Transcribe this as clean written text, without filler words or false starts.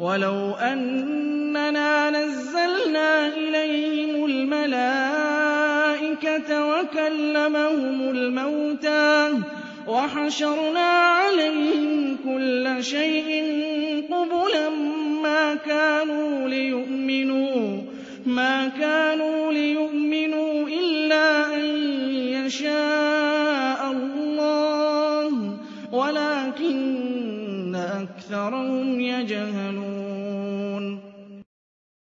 وَلَوْ أَنَّنَا نَزَّلْنَا إِلَيْهِمُ الْمَلَائِكَةَ وَكَلَّمَهُمُ الْمَوْتَىٰ وَحَشَرْنَا عَلَيْهِمْ كُلَّ شَيْءٍ قُبُلًا ما كانوا ليؤمنوا إِلَّا أَن يَشَاءَ اللَّهُ وَلَٰكِنَّ أَكْثَرَهُمْ يَجْهَلُونَ